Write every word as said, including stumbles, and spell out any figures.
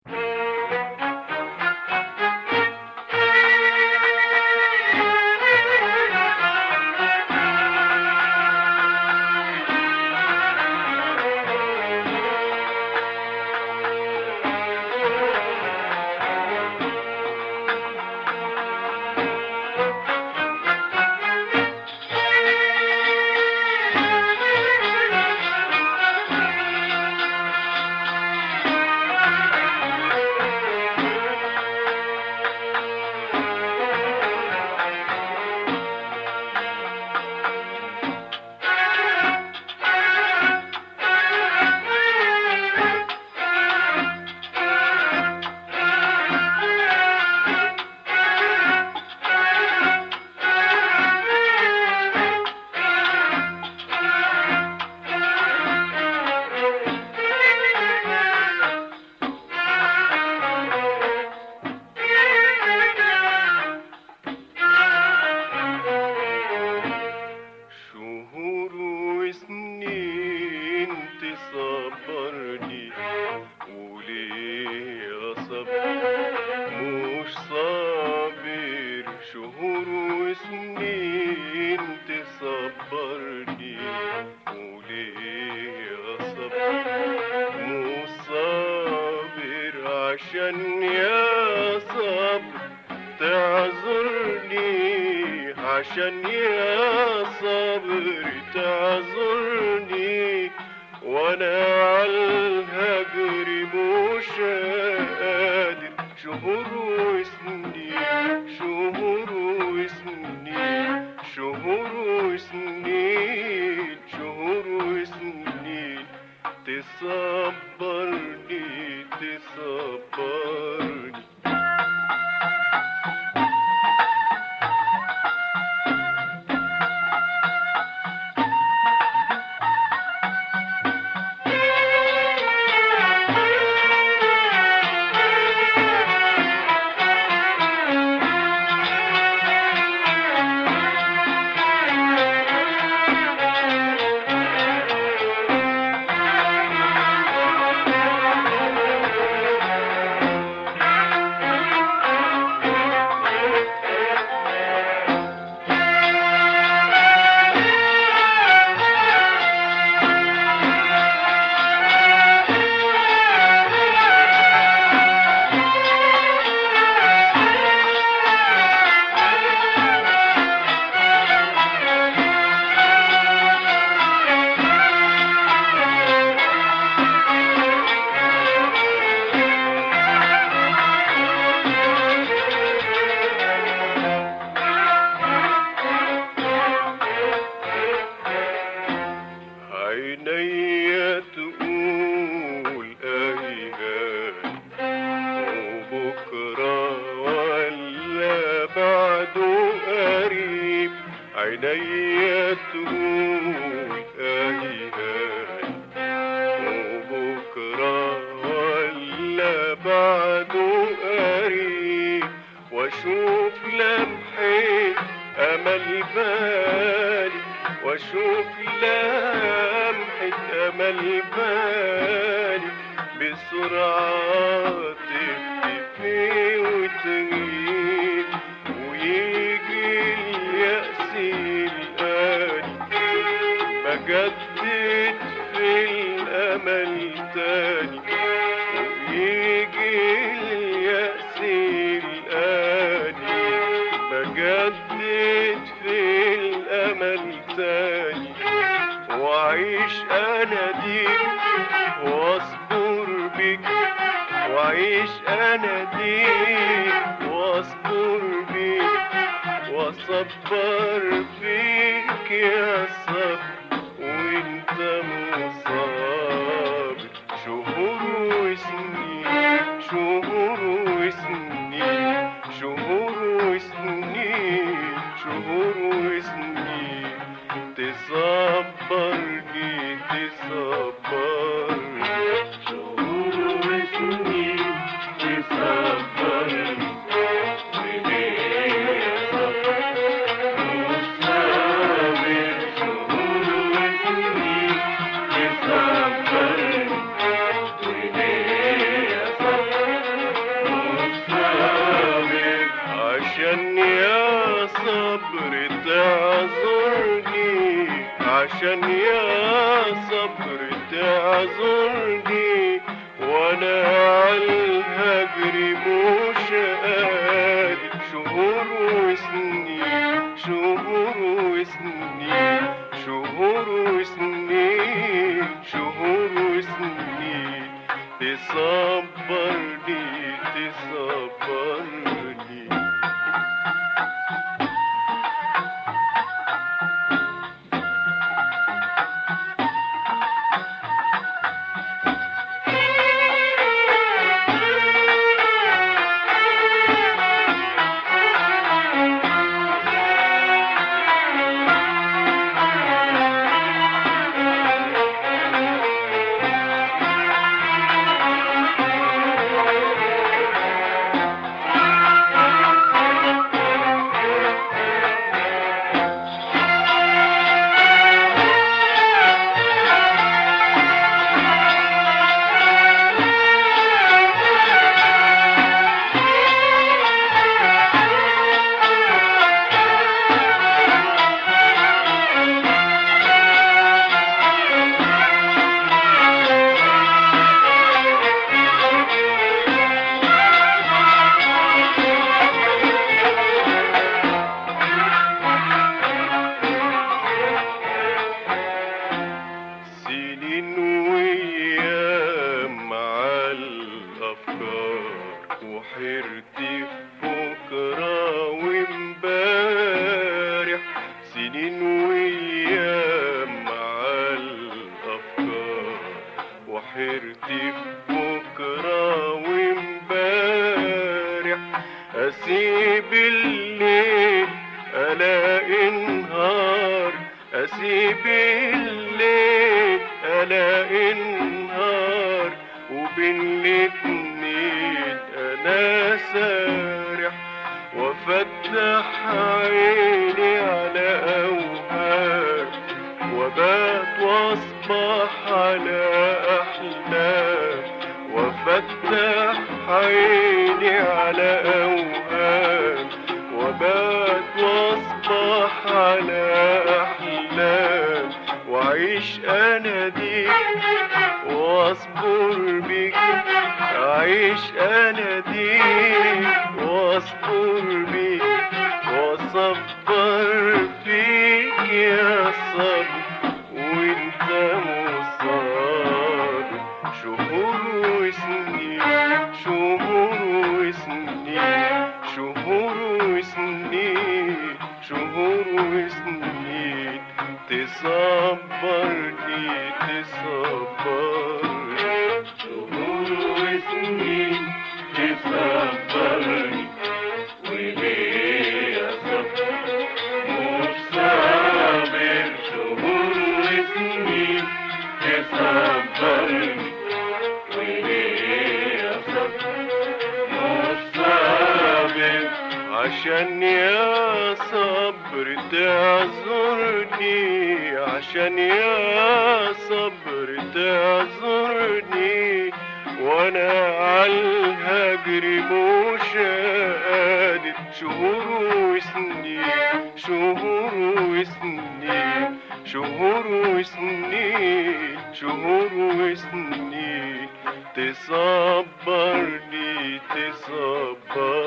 تصبرني وليه يا صبر مش صابر، شهور وسنين تصبرني وليه يا صبر مش صابر، عشان يا صبر تعذرني، عشان يا صبر تعذرني، وانا عالهجر مش قادر، شهور وسنين شهور وسنين شهور وسنين شهور وسنين تصبرني تصبرني. عينيا تقول أيهان وبكرة ولا بعده قريب، عينيا تقول أيهان وبكرة ولا بعده قريب، واشوف لمحة أمل بالي، واشوف لمحة أمل بالي بسرعة تختفي وتغيب، ويجي اليأس الآني بجدد في الأمل تاني، ويجي اليأس الآني بجدد في الأمل تاني، وأعيش أناديك وأصبر بك، وأعيش أناديك وأصبر بك، وأصبر فيك يا صبر وأنت مصابر، شهور وسنين شهور وسنين شهور وسنين شهور وسنين تصبرني تصبرني، شهور وسنين تصبرني، وليه يا صبر مش صابر، شهور وسنين تصبرني، وليه يا صبر عشان يا صبر تعذرني وانا عالهجر مش قادر. شهور وسنين شهور وسنين شهور وسنين شهور وسنين تصبرني تصبرني. وحيرتي بكرة وامبارح، سنين وأيام مع الأفكار. وحيرتي بكرة وامبارح، أسيب الليل ألاقي نهار، أسيب الليل ألاقي نهار، وبين الاتنين أنا سارح. وأفتح عيني على أوهام، وبات وأصبح على أحلام. وأفتح عيني على أوهام، وبات وأصبح على أحلام. وأعيش أناديك واصبر بيك، أعيش أناديك واصبر بيك، واصبر فيك يا صبر وانت مصاب. شهور وسنين شهور وسنين شهور وسنين شهور وسنين تصبرني تصبرني. شهور وسنين تصبرني، وليه يا صبر مش صابر. شهور وسنين تصبرني، وليه يا صبر مش صابر. عشان يا صبر تعذرني، عشان يا صبر تعذرني، وانا عالهجر مش قادر. شهور وسنين شهور وسنين شهور وسنين شهور وسنين تصبرني تصبرني.